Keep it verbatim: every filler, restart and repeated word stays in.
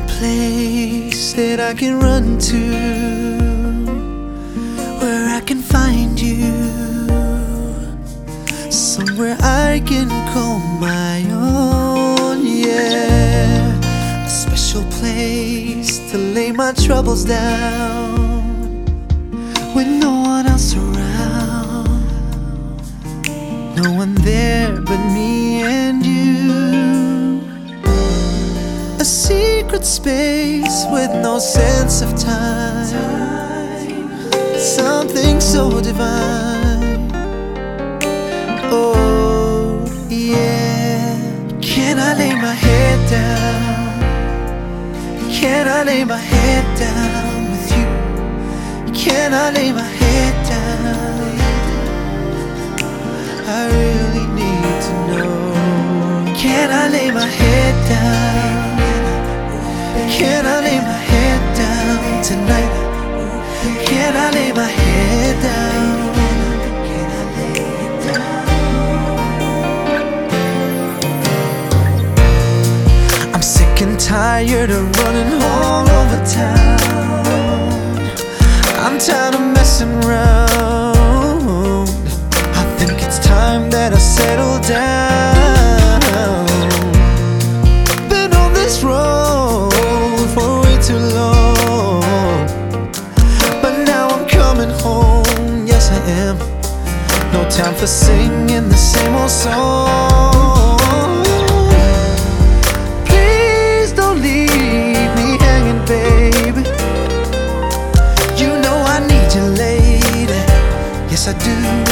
place that I can run to, where I can find you, somewhere I can call my own, yeah. A special place to lay my troubles down when no one else around, no one there but me and you. A secret space with no sense of time, something so divine. Oh yeah. Can I lay my head down? Can I lay my head down with you? Can I lay my head down? I really need to know. Can I lay my head down? Can I lay my head down tonight? Can I lay my head down? Can I lay it down? I'm sick and tired of running all over town. I'm tired of messing around. I think it's time that I settle down. Been on this road for way too long, but now I'm coming home, yes I am. No time for singing the same old song. Please don't leave me hanging, baby. You know I need you, lady. Yes I do.